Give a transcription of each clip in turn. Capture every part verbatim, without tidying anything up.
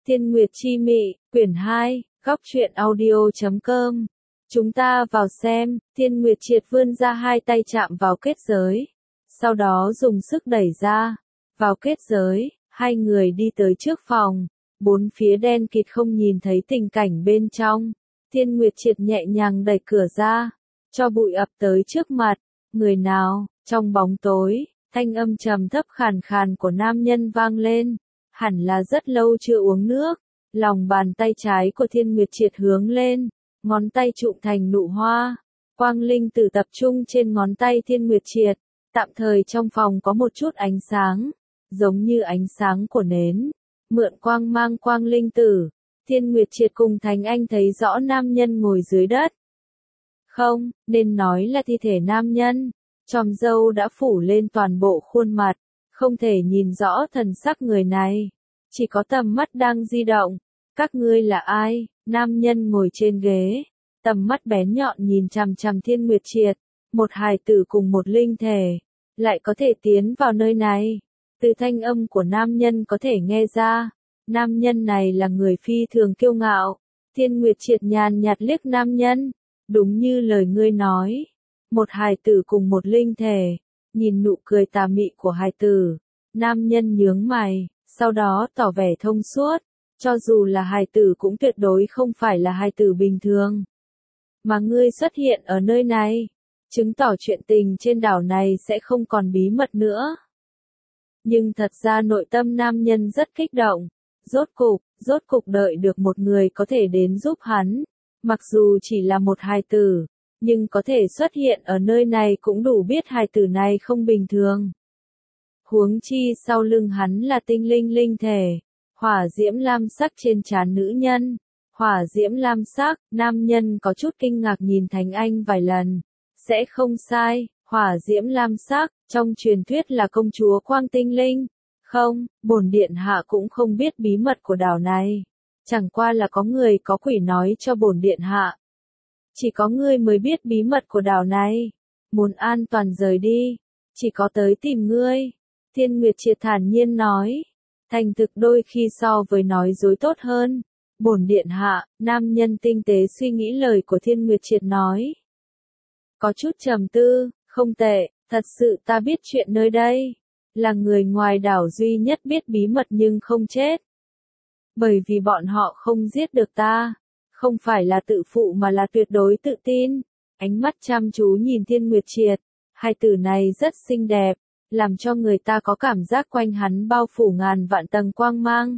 Thiên Nguyệt Chi Mị, quyển hai, góc truyện audio chấm com. Chúng ta vào xem, Thiên Nguyệt Triệt vươn ra hai tay chạm vào kết giới. Sau đó dùng sức đẩy ra. Vào kết giới, hai người đi tới trước phòng. Bốn phía đen kịt không nhìn thấy tình cảnh bên trong. Thiên Nguyệt Triệt nhẹ nhàng đẩy cửa ra. Cho bụi ập tới trước mặt. Người nào, trong bóng tối, thanh âm trầm thấp khàn khàn của nam nhân vang lên. Hẳn là rất lâu chưa uống nước. Lòng bàn tay trái của Thiên Nguyệt Triệt hướng lên, ngón tay trụm thành nụ hoa. Quang linh tử tập trung trên ngón tay Thiên Nguyệt Triệt. Tạm thời trong phòng có một chút ánh sáng, giống như ánh sáng của nến. Mượn quang mang quang linh tử, Thiên Nguyệt Triệt cùng Thành Anh thấy rõ nam nhân ngồi dưới đất. Không, nên nói là thi thể nam nhân. Chòm râu đã phủ lên toàn bộ khuôn mặt, không thể nhìn rõ thần sắc người này. Chỉ có tầm mắt đang di động. Các ngươi là ai? Nam nhân ngồi trên ghế, tầm mắt bén nhọn nhìn chằm chằm Thiên Nguyệt Triệt. Một hài tử cùng một linh thể, lại có thể tiến vào nơi này. Từ thanh âm của nam nhân có thể nghe ra, nam nhân này là người phi thường kiêu ngạo. Thiên Nguyệt Triệt nhàn nhạt liếc nam nhân, đúng như lời ngươi nói. Một hài tử cùng một linh thể, nhìn nụ cười tà mị của hài tử, nam nhân nhướng mày, sau đó tỏ vẻ thông suốt. Cho dù là hài tử cũng tuyệt đối không phải là hài tử bình thường. Mà ngươi xuất hiện ở nơi này, chứng tỏ chuyện tình trên đảo này sẽ không còn bí mật nữa. Nhưng thật ra nội tâm nam nhân rất kích động. Rốt cục, rốt cục đợi được một người có thể đến giúp hắn. Mặc dù chỉ là một hài tử, nhưng có thể xuất hiện ở nơi này cũng đủ biết hài tử này không bình thường. Huống chi sau lưng hắn là tinh linh linh thể. Hỏa diễm lam sắc trên trán nữ nhân. Hỏa diễm lam sắc, nam nhân có chút kinh ngạc nhìn Thành Anh vài lần. Sẽ không sai, hỏa diễm lam sắc, trong truyền thuyết là công chúa Quang Tinh Linh. Không, bổn điện hạ cũng không biết bí mật của đảo này. Chẳng qua là có người có quỷ nói cho bổn điện hạ. Chỉ có ngươi mới biết bí mật của đảo này. Muốn an toàn rời đi, chỉ có tới tìm ngươi. Thiên Nguyệt Triệt thản nhiên nói. Thành thực đôi khi so với nói dối tốt hơn. Bổn điện hạ, nam nhân tinh tế suy nghĩ lời của Thiên Nguyệt Triệt nói. Có chút trầm tư, không tệ, thật sự ta biết chuyện nơi đây. Là người ngoài đảo duy nhất biết bí mật nhưng không chết. Bởi vì bọn họ không giết được ta. Không phải là tự phụ mà là tuyệt đối tự tin. Ánh mắt chăm chú nhìn Thiên Nguyệt Triệt. Hai tử này rất xinh đẹp. Làm cho người ta có cảm giác quanh hắn bao phủ ngàn vạn tầng quang mang.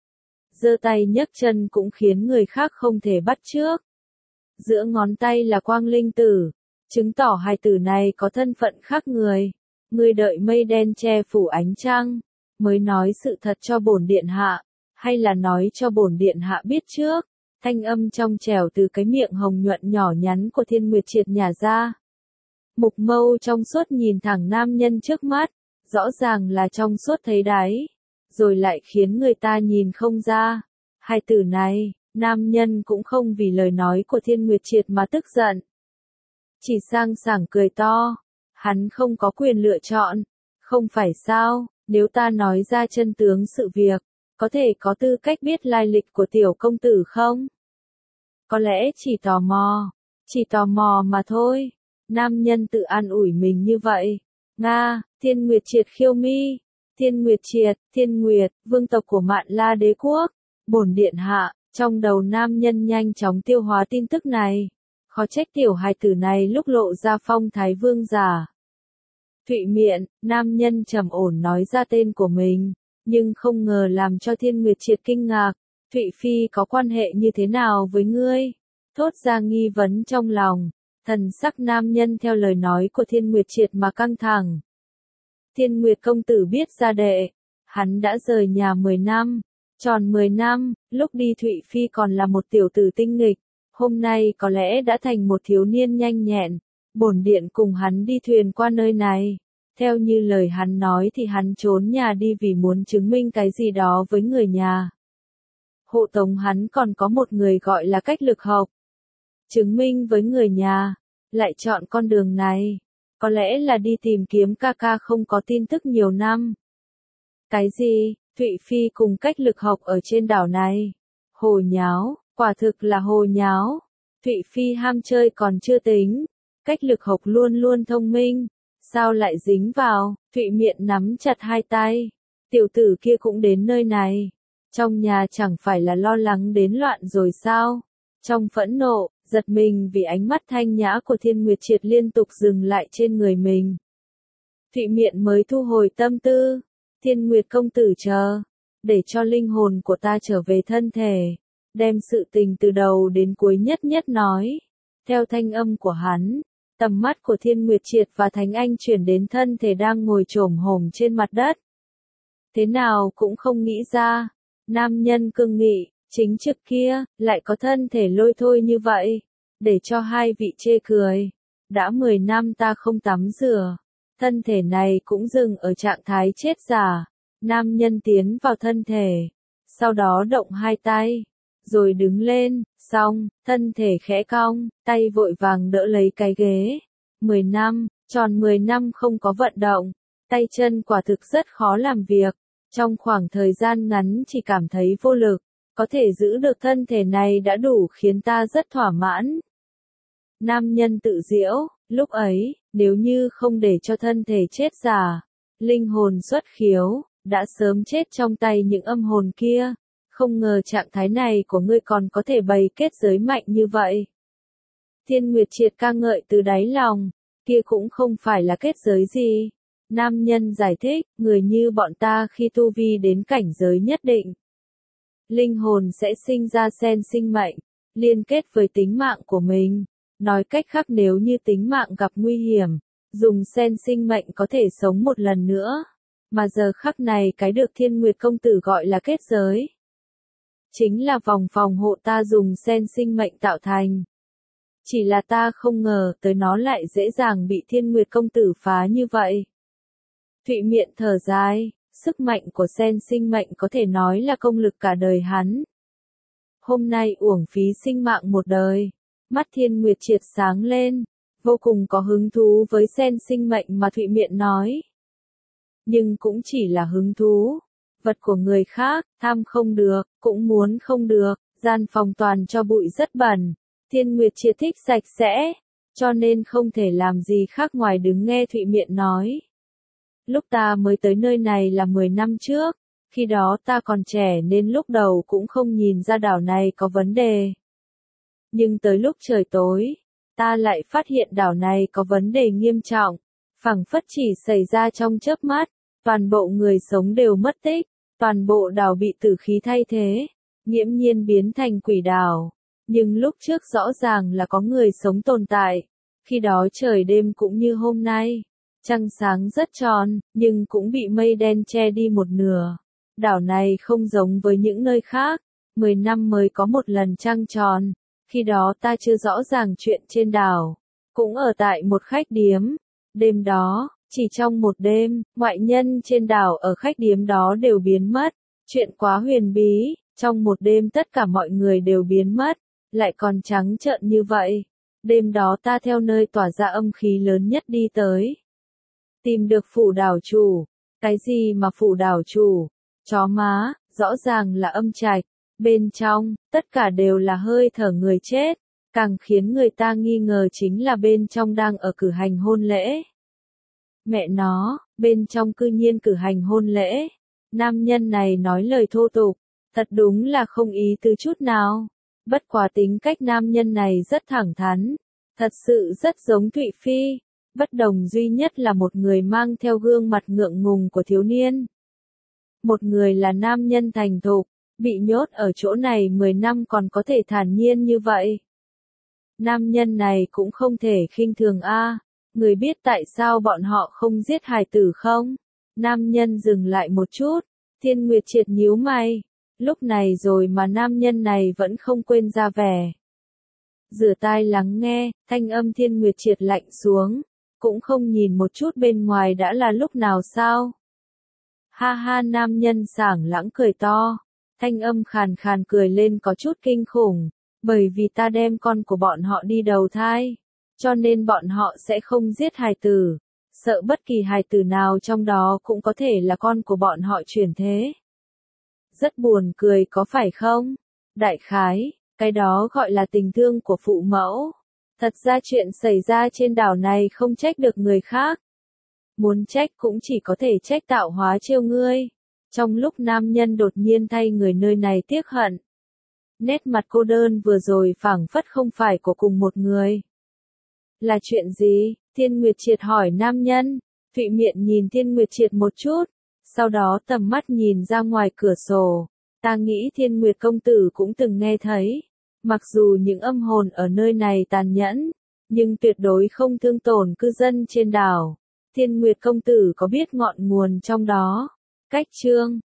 Giơ tay nhấc chân cũng khiến người khác không thể bắt chước. Giữa ngón tay là quang linh tử, chứng tỏ hài tử này có thân phận khác người. Ngươi đợi mây đen che phủ ánh trăng, mới nói sự thật cho bổn điện hạ, hay là nói cho bổn điện hạ biết trước. Thanh âm trong trẻo từ cái miệng hồng nhuận nhỏ nhắn của Thiên Nguyệt Triệt nhả ra. Mục mâu trong suốt nhìn thẳng nam nhân trước mắt, rõ ràng là trong suốt thấy đáy, rồi lại khiến người ta nhìn không ra. Hai tử này, nam nhân cũng không vì lời nói của Thiên Nguyệt Triệt mà tức giận. Chỉ sang sảng cười to, hắn không có quyền lựa chọn, không phải sao, nếu ta nói ra chân tướng sự việc, có thể có tư cách biết lai lịch của tiểu công tử không? Có lẽ chỉ tò mò, chỉ tò mò mà thôi. Nam nhân tự an ủi mình như vậy. Nga, Thiên Nguyệt Triệt khiêu mi. Thiên Nguyệt Triệt, Thiên Nguyệt, vương tộc của Mạn La đế quốc. Bổn điện hạ, trong đầu nam nhân nhanh chóng tiêu hóa tin tức này. Khó trách tiểu hài tử này lúc lộ ra phong thái vương giả. Thụy Miện, nam nhân trầm ổn nói ra tên của mình, nhưng không ngờ làm cho Thiên Nguyệt Triệt kinh ngạc. Thụy Phi có quan hệ như thế nào với ngươi? Thốt ra nghi vấn trong lòng. Thần sắc nam nhân theo lời nói của Thiên Nguyệt Triệt mà căng thẳng. Thiên Nguyệt công tử biết ra đệ, hắn đã rời nhà mười năm, tròn mười năm, lúc đi Thụy Phi còn là một tiểu tử tinh nghịch, hôm nay có lẽ đã thành một thiếu niên nhanh nhẹn. Bổn điện cùng hắn đi thuyền qua nơi này. Theo như lời hắn nói thì hắn trốn nhà đi vì muốn chứng minh cái gì đó với người nhà. Hộ tống hắn còn có một người gọi là Cách Lực Học. Chứng minh với người nhà, lại chọn con đường này, có lẽ là đi tìm kiếm ca ca không có tin tức nhiều năm. Cái gì? Thụy Phi cùng cách lực học ở trên đảo này. Hồ nháo, quả thực là hồ nháo. Thụy Phi ham chơi còn chưa tính. Cách lực học luôn luôn thông minh. Sao lại dính vào? Thụy Miện nắm chặt hai tay. Tiểu tử kia cũng đến nơi này. Trong nhà chẳng phải là lo lắng đến loạn rồi sao? Trong phẫn nộ, giật mình vì ánh mắt thanh nhã của Thiên Nguyệt Triệt liên tục dừng lại trên người mình. Thụy Miện mới thu hồi tâm tư. Thiên Nguyệt công tử chờ. Để cho linh hồn của ta trở về thân thể. Đem sự tình từ đầu đến cuối nhất nhất nói. Theo thanh âm của hắn, tầm mắt của Thiên Nguyệt Triệt và Thánh Anh chuyển đến thân thể đang ngồi chồm hổm trên mặt đất. Thế nào cũng không nghĩ ra, nam nhân cương nghị, chính trực kia, lại có thân thể lôi thôi như vậy, để cho hai vị chê cười. Đã mười năm ta không tắm rửa, thân thể này cũng dừng ở trạng thái chết giả. Nam nhân tiến vào thân thể, sau đó động hai tay, rồi đứng lên, xong, thân thể khẽ cong, tay vội vàng đỡ lấy cái ghế. Mười năm, tròn mười năm không có vận động, tay chân quả thực rất khó làm việc. Trong khoảng thời gian ngắn chỉ cảm thấy vô lực, có thể giữ được thân thể này đã đủ khiến ta rất thỏa mãn. Nam nhân tự giễu, lúc ấy, nếu như không để cho thân thể chết giả, linh hồn xuất khiếu, đã sớm chết trong tay những âm hồn kia. Không ngờ trạng thái này của ngươi còn có thể bày kết giới mạnh như vậy. Thiên Nguyệt Triệt ca ngợi từ đáy lòng, kia cũng không phải là kết giới gì. Nam nhân giải thích, người như bọn ta khi tu vi đến cảnh giới nhất định, linh hồn sẽ sinh ra sen sinh mệnh, liên kết với tính mạng của mình. Nói cách khác nếu như tính mạng gặp nguy hiểm, dùng sen sinh mệnh có thể sống một lần nữa. Mà giờ khắc này cái được Thiên Nguyệt công tử gọi là kết giới, chính là vòng phòng hộ ta dùng sen sinh mệnh tạo thành. Chỉ là ta không ngờ tới nó lại dễ dàng bị Thiên Nguyệt công tử phá như vậy. Thụy Miện thở dài, sức mạnh của sen sinh mệnh có thể nói là công lực cả đời hắn. Hôm nay uổng phí sinh mạng một đời. Mắt Thiên Nguyệt Triệt sáng lên, vô cùng có hứng thú với sen sinh mệnh mà Thụy Miện nói. Nhưng cũng chỉ là hứng thú. Vật của người khác, tham không được, cũng muốn không được, gian phòng toàn cho bụi rất bẩn. Thiên Nguyệt Triệt thích sạch sẽ, cho nên không thể làm gì khác ngoài đứng nghe Thụy Miện nói. Lúc ta mới tới nơi này là mười năm trước, khi đó ta còn trẻ nên lúc đầu cũng không nhìn ra đảo này có vấn đề. Nhưng tới lúc trời tối, ta lại phát hiện đảo này có vấn đề nghiêm trọng, phảng phất chỉ xảy ra trong chớp mắt, toàn bộ người sống đều mất tích, toàn bộ đảo bị tử khí thay thế, nghiễm nhiên biến thành quỷ đảo. Nhưng lúc trước rõ ràng là có người sống tồn tại, khi đó trời đêm cũng như hôm nay. Trăng sáng rất tròn, nhưng cũng bị mây đen che đi một nửa. Đảo này không giống với những nơi khác, mười năm mới có một lần trăng tròn. Khi đó ta chưa rõ ràng chuyện trên đảo, cũng ở tại một khách điếm. Đêm đó, chỉ trong một đêm, ngoại nhân trên đảo ở khách điếm đó đều biến mất. Chuyện quá huyền bí, trong một đêm tất cả mọi người đều biến mất, lại còn trắng trợn như vậy. Đêm đó ta theo nơi tỏa ra âm khí lớn nhất đi tới. Tìm được phủ đảo chủ. Cái gì mà phủ đảo chủ? Chó má, rõ ràng là âm trạch. Bên trong, tất cả đều là hơi thở người chết. Càng khiến người ta nghi ngờ chính là bên trong đang ở cử hành hôn lễ. Mẹ nó, bên trong cư nhiên cử hành hôn lễ. Nam nhân này nói lời thô tục, thật đúng là không ý tứ chút nào. Bất quá tính cách nam nhân này rất thẳng thắn, thật sự rất giống Thụy Phi. Bất đồng duy nhất là một người mang theo gương mặt ngượng ngùng của thiếu niên. Một người là nam nhân thành thục, bị nhốt ở chỗ này mười năm còn có thể thản nhiên như vậy. Nam nhân này cũng không thể khinh thường a. Người biết tại sao bọn họ không giết hài tử không? Nam nhân dừng lại một chút, Thiên Nguyệt Triệt nhíu mày. Lúc này rồi mà nam nhân này vẫn không quên ra vẻ. Rửa tai lắng nghe, thanh âm Thiên Nguyệt Triệt lạnh xuống. Cũng không nhìn một chút bên ngoài đã là lúc nào sao? Ha ha, nam nhân sảng lãng cười to. Thanh âm khàn khàn cười lên có chút kinh khủng. Bởi vì ta đem con của bọn họ đi đầu thai. Cho nên bọn họ sẽ không giết hài tử. Sợ bất kỳ hài tử nào trong đó cũng có thể là con của bọn họ chuyển thế. Rất buồn cười có phải không? Đại khái, cái đó gọi là tình thương của phụ mẫu. Thật ra chuyện xảy ra trên đảo này không trách được người khác. Muốn trách cũng chỉ có thể trách tạo hóa trêu ngươi. Trong lúc nam nhân đột nhiên thay người nơi này tiếc hận. Nét mặt cô đơn vừa rồi phảng phất không phải của cùng một người. Là chuyện gì? Thiên Nguyệt Triệt hỏi nam nhân. Thụy Miện nhìn Thiên Nguyệt Triệt một chút. Sau đó tầm mắt nhìn ra ngoài cửa sổ. Ta nghĩ Thiên Nguyệt công tử cũng từng nghe thấy. Mặc dù những âm hồn ở nơi này tàn nhẫn, nhưng tuyệt đối không thương tổn cư dân trên đảo. Thiên Nguyệt công tử có biết ngọn nguồn trong đó? Cách chương